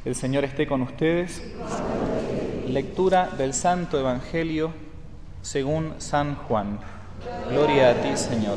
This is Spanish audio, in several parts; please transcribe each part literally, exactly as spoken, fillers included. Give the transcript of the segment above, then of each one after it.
El Señor esté con ustedes. Lectura del Santo Evangelio según San Juan. Gloria a ti, Señor.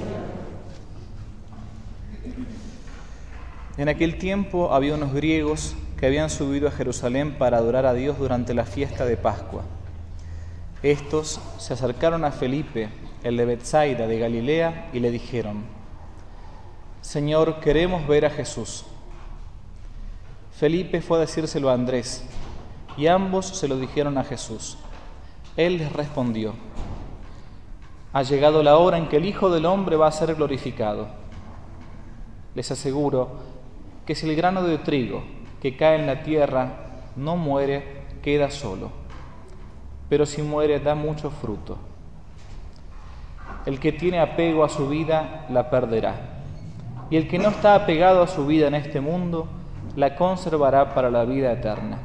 En aquel tiempo había unos griegos que habían subido a Jerusalén para adorar a Dios durante la fiesta de Pascua. Estos se acercaron a Felipe, el de Betsaida de Galilea, y le dijeron: Señor, queremos ver a Jesús. Felipe fue a decírselo a Andrés, y ambos se lo dijeron a Jesús. Él les respondió: Ha llegado la hora en que el Hijo del Hombre va a ser glorificado. Les aseguro que si el grano de trigo que cae en la tierra no muere, queda solo, pero si muere da mucho fruto. El que tiene apego a su vida la perderá, y el que no está apegado a su vida en este mundo la conservará para la vida eterna.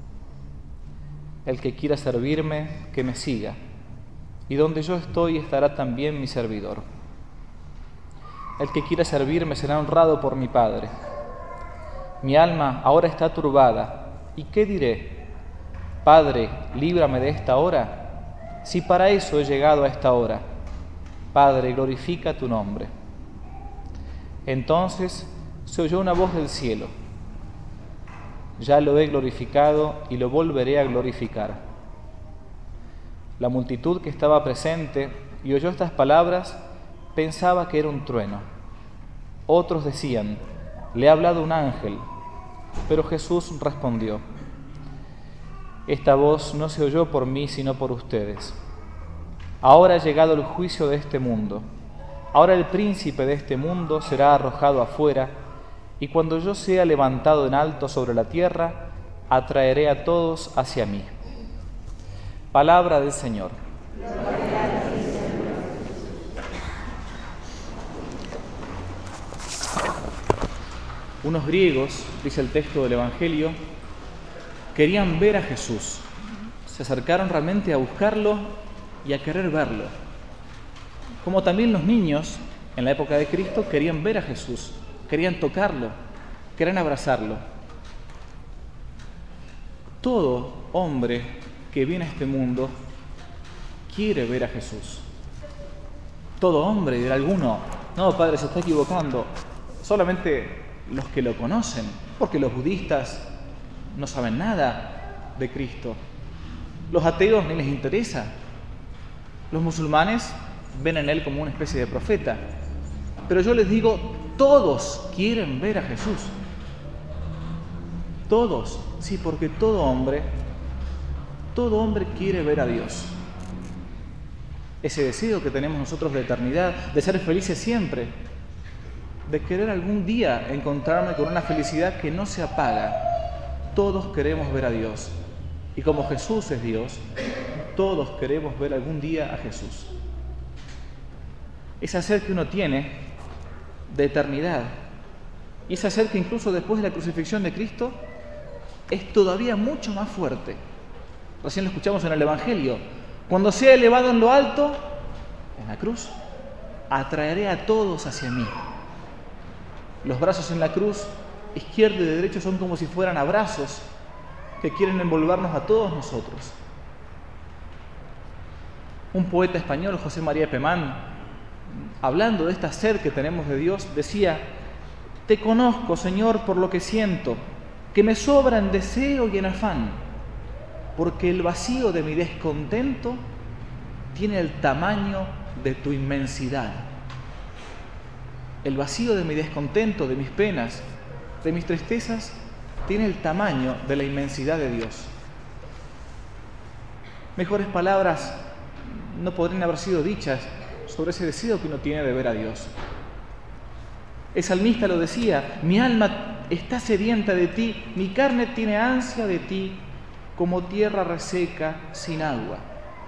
El que quiera servirme, que me siga, y donde yo estoy estará también mi servidor. El que quiera servirme será honrado por mi Padre. Mi alma ahora está turbada, ¿y qué diré? Padre, líbrame de esta hora, si para eso he llegado a esta hora. Padre, glorifica tu nombre. Entonces se oyó una voz del cielo: Ya lo he glorificado y lo volveré a glorificar. La multitud que estaba presente y oyó estas palabras pensaba que era un trueno. Otros decían: Le ha hablado un ángel. Pero Jesús respondió: Esta voz no se oyó por mí, sino por ustedes. Ahora ha llegado el juicio de este mundo. Ahora el príncipe de este mundo será arrojado afuera, y cuando yo sea levantado en alto sobre la tierra, atraeré a todos hacia mí. Palabra del Señor. Unos griegos, dice el texto del Evangelio, querían ver a Jesús. Se acercaron realmente a buscarlo y a querer verlo. Como también los niños, en la época de Cristo, querían ver a Jesús. Querían tocarlo, querían abrazarlo. Todo hombre que viene a este mundo quiere ver a Jesús. Todo hombre, dirá alguno: No, padre, se está equivocando. Solamente los que lo conocen, porque los budistas no saben nada de Cristo. Los ateos ni les interesa. Los musulmanes ven en él como una especie de profeta. Pero yo les digo, todos quieren ver a Jesús. Todos, sí, porque todo hombre, todo hombre quiere ver a Dios. Ese deseo que tenemos nosotros de eternidad, de ser felices siempre, de querer algún día encontrarme con una felicidad que no se apaga. Todos queremos ver a Dios. Y como Jesús es Dios, todos queremos ver algún día a Jesús. Ese sed que uno tiene de eternidad, y ese sed que incluso después de la crucifixión de Cristo es todavía mucho más fuerte. Recién lo escuchamos en el Evangelio: Cuando sea elevado en lo alto, en la cruz, atraeré a todos hacia mí. Los brazos en la cruz, izquierdo y derecho, son como si fueran abrazos que quieren envolvernos a todos nosotros. Un poeta español, José María Pemán, hablando de esta sed que tenemos de Dios, decía: Te conozco, Señor, por lo que siento, que me sobra en deseo y en afán, porque el vacío de mi descontento tiene el tamaño de tu inmensidad. El vacío de mi descontento, de mis penas, de mis tristezas, tiene el tamaño de la inmensidad de Dios. Mejores palabras no podrían haber sido dichas sobre ese deseo que uno tiene de ver a Dios. El salmista lo decía: Mi alma está sedienta de ti, mi carne tiene ansia de ti, como tierra reseca sin agua.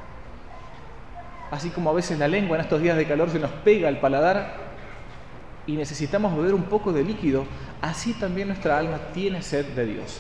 Así como a veces la lengua en estos días de calor se nos pega al paladar y necesitamos beber un poco de líquido, así también nuestra alma tiene sed de Dios.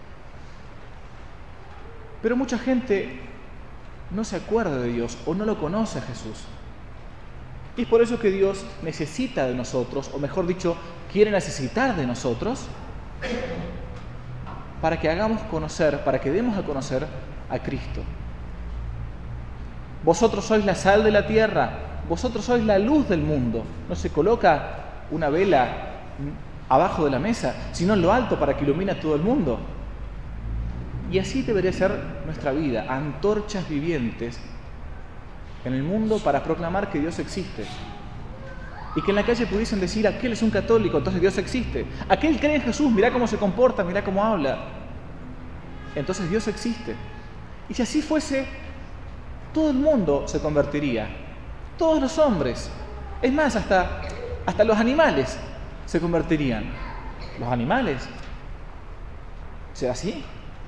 Pero mucha gente no se acuerda de Dios o no lo conoce a Jesús. Y es por eso que Dios necesita de nosotros, o mejor dicho, quiere necesitar de nosotros para que hagamos conocer, para que demos a conocer a Cristo. Vosotros sois la sal de la tierra, vosotros sois la luz del mundo. No se coloca una vela abajo de la mesa, sino en lo alto para que ilumine a todo el mundo. Y así debería ser nuestra vida, antorchas vivientes en el mundo para proclamar que Dios existe. Y que en la calle pudiesen decir, aquel es un católico, entonces Dios existe. Aquel cree en Jesús, mirá cómo se comporta, mirá cómo habla. Entonces Dios existe. Y si así fuese, todo el mundo se convertiría. Todos los hombres. Es más, hasta, hasta los animales se convertirían. ¿Los animales? ¿Será así?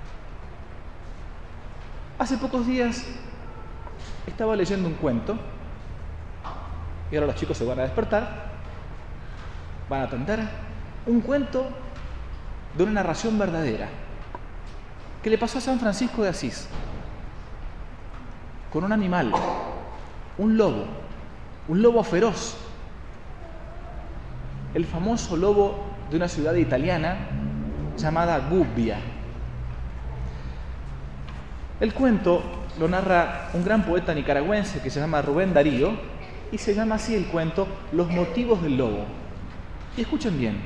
Hace pocos días estaba leyendo un cuento y ahora los chicos se van a despertar, van a atender, un cuento de una narración verdadera que le pasó a San Francisco de Asís con un animal, un lobo, un lobo feroz, el famoso lobo de una ciudad italiana llamada Gubbia. El cuento lo narra un gran poeta nicaragüense que se llama Rubén Darío y se llama así el cuento Los motivos del lobo. Y escuchen bien.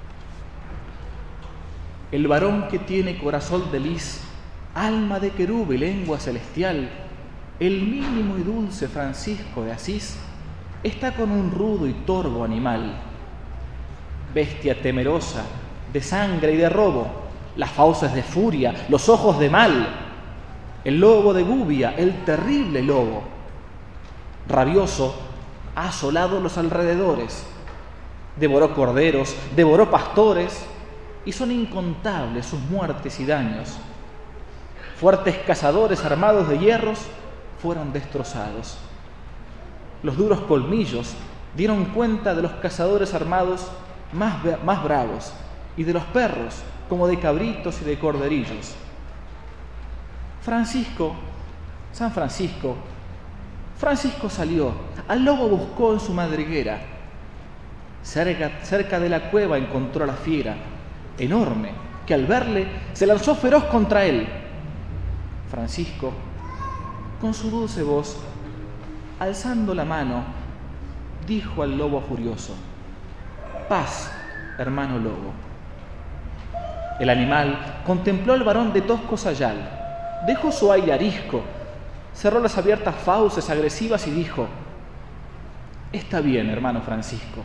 El varón que tiene corazón de lis, alma de querub y lengua celestial, el mínimo y dulce Francisco de Asís, está con un rudo y torvo animal, bestia temerosa, de sangre y de robo, las fauces de furia, los ojos de mal, el lobo de Gubbia, el terrible lobo, rabioso, ha asolado los alrededores, devoró corderos, devoró pastores, y son incontables sus muertes y daños. Fuertes cazadores armados de hierros fueron destrozados. Los duros colmillos dieron cuenta de los cazadores armados más, más bravos, y de los perros, como de cabritos y de corderillos. Francisco, San Francisco, Francisco salió, al lobo buscó en su madriguera. Cerca, cerca de la cueva encontró a la fiera, enorme, que al verle se lanzó feroz contra él. Francisco, con su dulce voz, alzando la mano, dijo al lobo furioso: paz, hermano lobo. El animal contempló al varón de tosco sayal, dejó su aire arisco, cerró las abiertas fauces agresivas y dijo: está bien, hermano Francisco.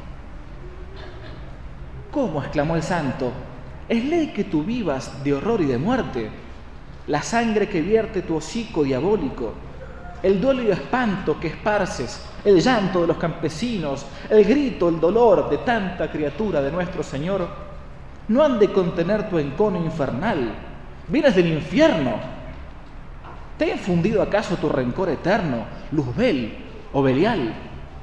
¿Cómo?, exclamó el santo. ¿Es ley que tú vivas de horror y de muerte? La sangre que vierte tu hocico diabólico, el duelo y espanto que esparces, el llanto de los campesinos, el grito, el dolor de tanta criatura de nuestro Señor, no han de contener tu encono infernal. Vienes del infierno. ¿Te ha infundido acaso tu rencor eterno, Luzbel o Belial?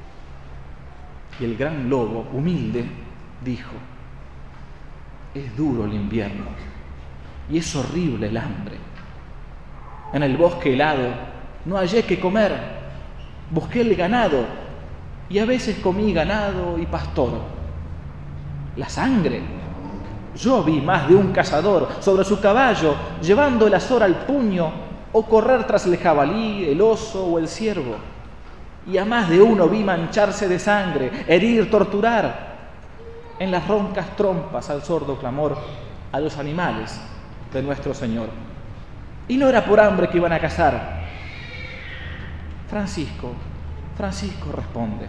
Y el gran lobo, humilde, dijo: es duro el invierno y es horrible el hambre. En el bosque helado no hallé qué comer, busqué el ganado y a veces comí ganado y pastor. La sangre, yo vi más de un cazador sobre su caballo llevando el azor al puño o correr tras el jabalí, el oso o el ciervo. Y a más de uno vi mancharse de sangre, herir, torturar en las roncas trompas al sordo clamor a los animales de nuestro Señor. Y no era por hambre que iban a cazar. Francisco, Francisco responde: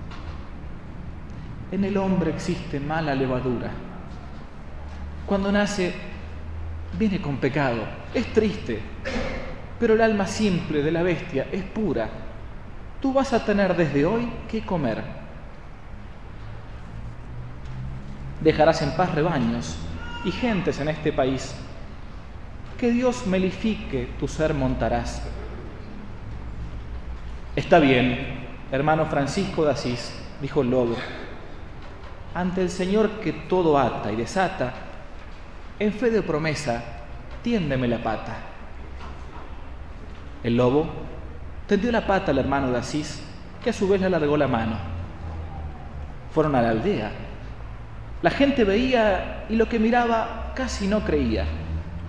en el hombre existe mala levadura. Cuando nace, viene con pecado, es triste, pero el alma simple de la bestia es pura. Tú vas a tener desde hoy qué comer. Dejarás en paz rebaños y gentes en este país. Que Dios melifique tu ser montarás. Está bien, hermano Francisco de Asís, dijo el lobo. Ante el Señor que todo ata y desata, en fe de promesa, tiéndeme la pata. El lobo tendió la pata al hermano de Asís, que a su vez le alargó la mano. Fueron a la aldea. La gente veía y lo que miraba casi no creía.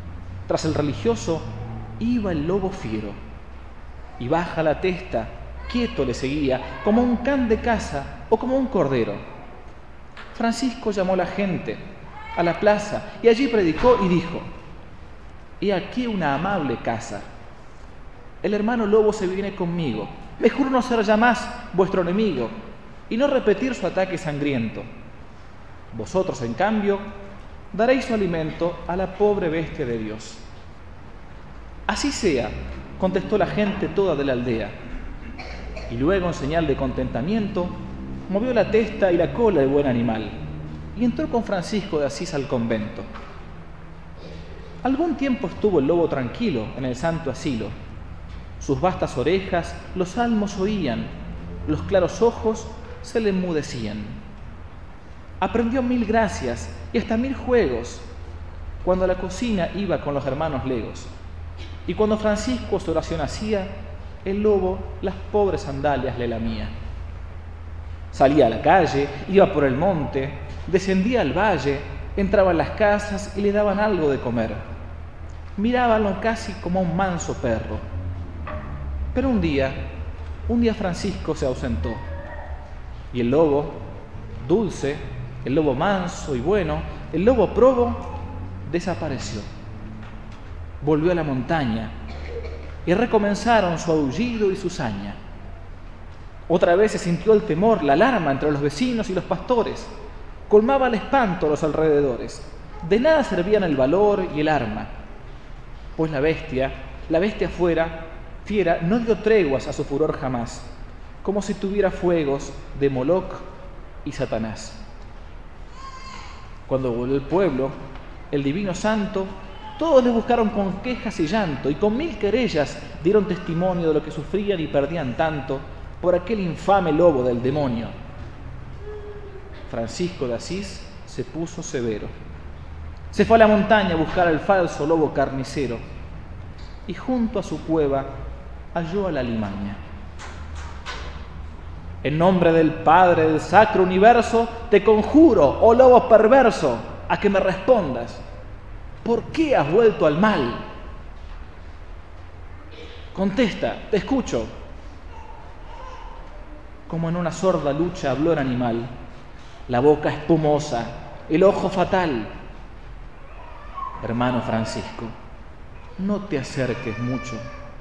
Tras el religioso iba el lobo fiero, y baja la testa, quieto le seguía, como un can de caza o como un cordero. Francisco llamó a la gente a la plaza y allí predicó y dijo: he aquí una amable casa. El hermano lobo se viene conmigo. Me juro no ser ya más vuestro enemigo y no repetir su ataque sangriento. Vosotros, en cambio, daréis su alimento a la pobre bestia de Dios. Así sea, contestó la gente toda de la aldea. Y luego, en señal de contentamiento, movió la testa y la cola del buen animal y entró con Francisco de Asís al convento. Algún tiempo estuvo el lobo tranquilo en el santo asilo. Sus vastas orejas los salmos oían, los claros ojos se le enmudecían. Aprendió mil gracias y hasta mil juegos cuando a la cocina iba con los hermanos legos. Y cuando Francisco su oración hacía, el lobo las pobres sandalias le lamía. Salía a la calle, iba por el monte, descendía al valle, entraba en las casas y le daban algo de comer. Mirábanlo casi como un manso perro. Pero un día, un día Francisco se ausentó y el lobo, dulce, el lobo manso y bueno, el lobo probo, desapareció. Volvió a la montaña y recomenzaron su aullido y su saña. Otra vez se sintió el temor, la alarma entre los vecinos y los pastores. Colmaba el espanto a los alrededores. De nada servían el valor y el arma, pues la bestia, la bestia fuera, fiera, no dio treguas a su furor jamás, como si tuviera fuegos de Moloc y Satanás. Cuando volvió el pueblo, el divino santo, todos le buscaron con quejas y llanto, y con mil querellas dieron testimonio de lo que sufrían y perdían tanto por aquel infame lobo del demonio. Francisco de Asís se puso severo. Se fue a la montaña a buscar al falso lobo carnicero, y junto a su cueva halló a la alimaña. En nombre del Padre del sacro universo, te conjuro, oh lobo perverso, a que me respondas. ¿Por qué has vuelto al mal? Contesta, te escucho. Como en una sorda lucha habló el animal, la boca espumosa, el ojo fatal. Hermano Francisco, no te acerques mucho.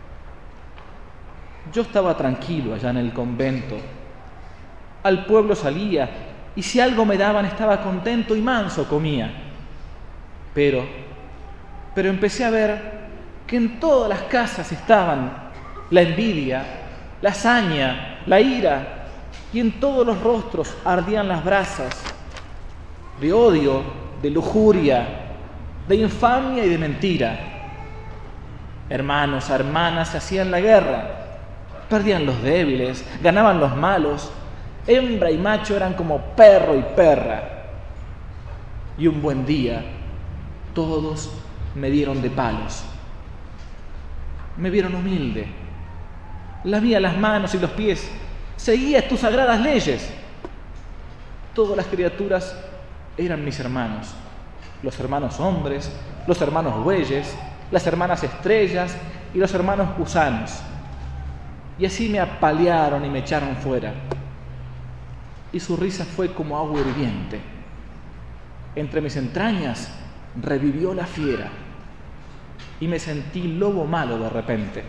Yo estaba tranquilo allá en el convento. Al pueblo salía y si algo me daban estaba contento y manso comía. Pero, pero empecé a ver que en todas las casas estaban la envidia, la saña, la ira, y en todos los rostros ardían las brasas de odio, de lujuria, de infamia y de mentira. Hermanos, hermanas se hacían la guerra, perdían los débiles, ganaban los malos, hembra y macho eran como perro y perra. Y un buen día, todos me dieron de palos. Me vieron humilde, lamía las manos y los pies, seguía tus sagradas leyes. Todas las criaturas eran mis hermanos, los hermanos hombres, los hermanos bueyes, las hermanas estrellas y los hermanos gusanos. Y así me apalearon y me echaron fuera. Y su risa fue como agua hirviente. Entre mis entrañas revivió la fiera y me sentí lobo malo de repente.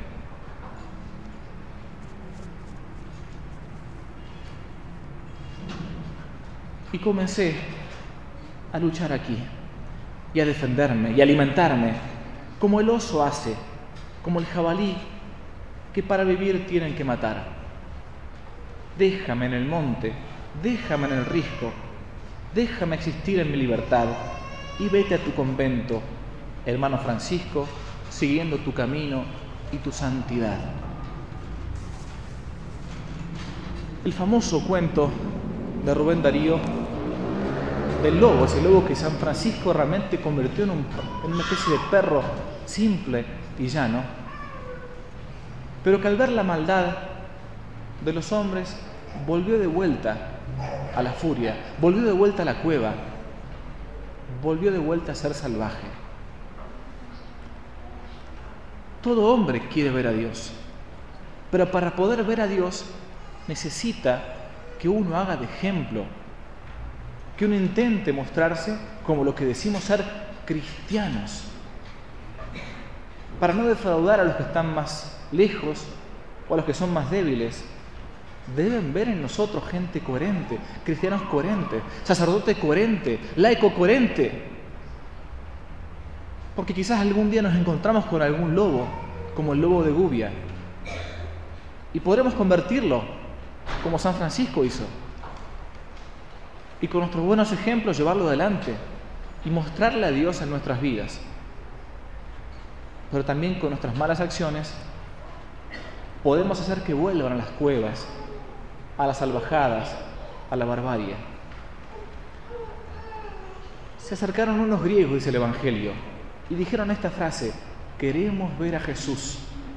Y comencé a luchar aquí y a defenderme y a alimentarme como el oso hace, como el jabalí que para vivir tienen que matar. Déjame en el monte, déjame en el risco, déjame existir en mi libertad y vete a tu convento, hermano Francisco, siguiendo tu camino y tu santidad. El famoso cuento de Rubén Darío del lobo, ese lobo que San Francisco realmente convirtió en, un, en una especie de perro simple y llano, pero que al ver la maldad de los hombres volvió de vuelta a la furia, volvió de vuelta a la cueva, volvió de vuelta a ser salvaje. Todo hombre quiere ver a Dios, pero para poder ver a Dios necesita que uno haga de ejemplo, que uno intente mostrarse como lo que decimos ser cristianos, para no defraudar a los que están más lejos o a los que son más débiles. Deben ver en nosotros gente coherente, cristianos coherentes, sacerdote coherente, laico coherente. Porque quizás algún día nos encontramos con algún lobo, como el lobo de Gubia, y podremos convertirlo, como San Francisco hizo, y con nuestros buenos ejemplos llevarlo adelante y mostrarle a Dios en nuestras vidas. Pero también con nuestras malas acciones podemos hacer que vuelvan a las cuevas, a las salvajadas, a la barbarie. Se acercaron unos griegos, dice el Evangelio, y dijeron esta frase: queremos ver a Jesús.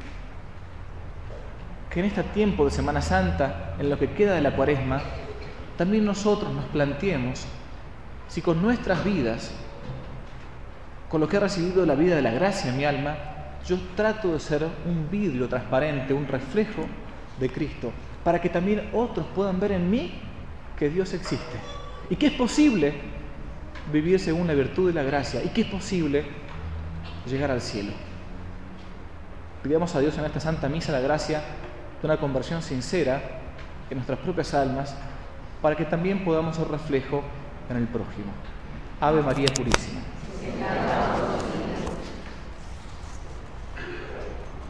Que en este tiempo de Semana Santa, en lo que queda de la Cuaresma, también nosotros nos planteemos si con nuestras vidas, con lo que he recibido de la vida de la gracia en mi alma, yo trato de ser un vidrio transparente, un reflejo de Cristo, para que también otros puedan ver en mí que Dios existe y que es posible vivir según la virtud de la gracia y que es posible llegar al cielo. Pidamos a Dios en esta Santa Misa la gracia de una conversión sincera en nuestras propias almas, para que también podamos ser reflejo en el prójimo. Ave María Purísima.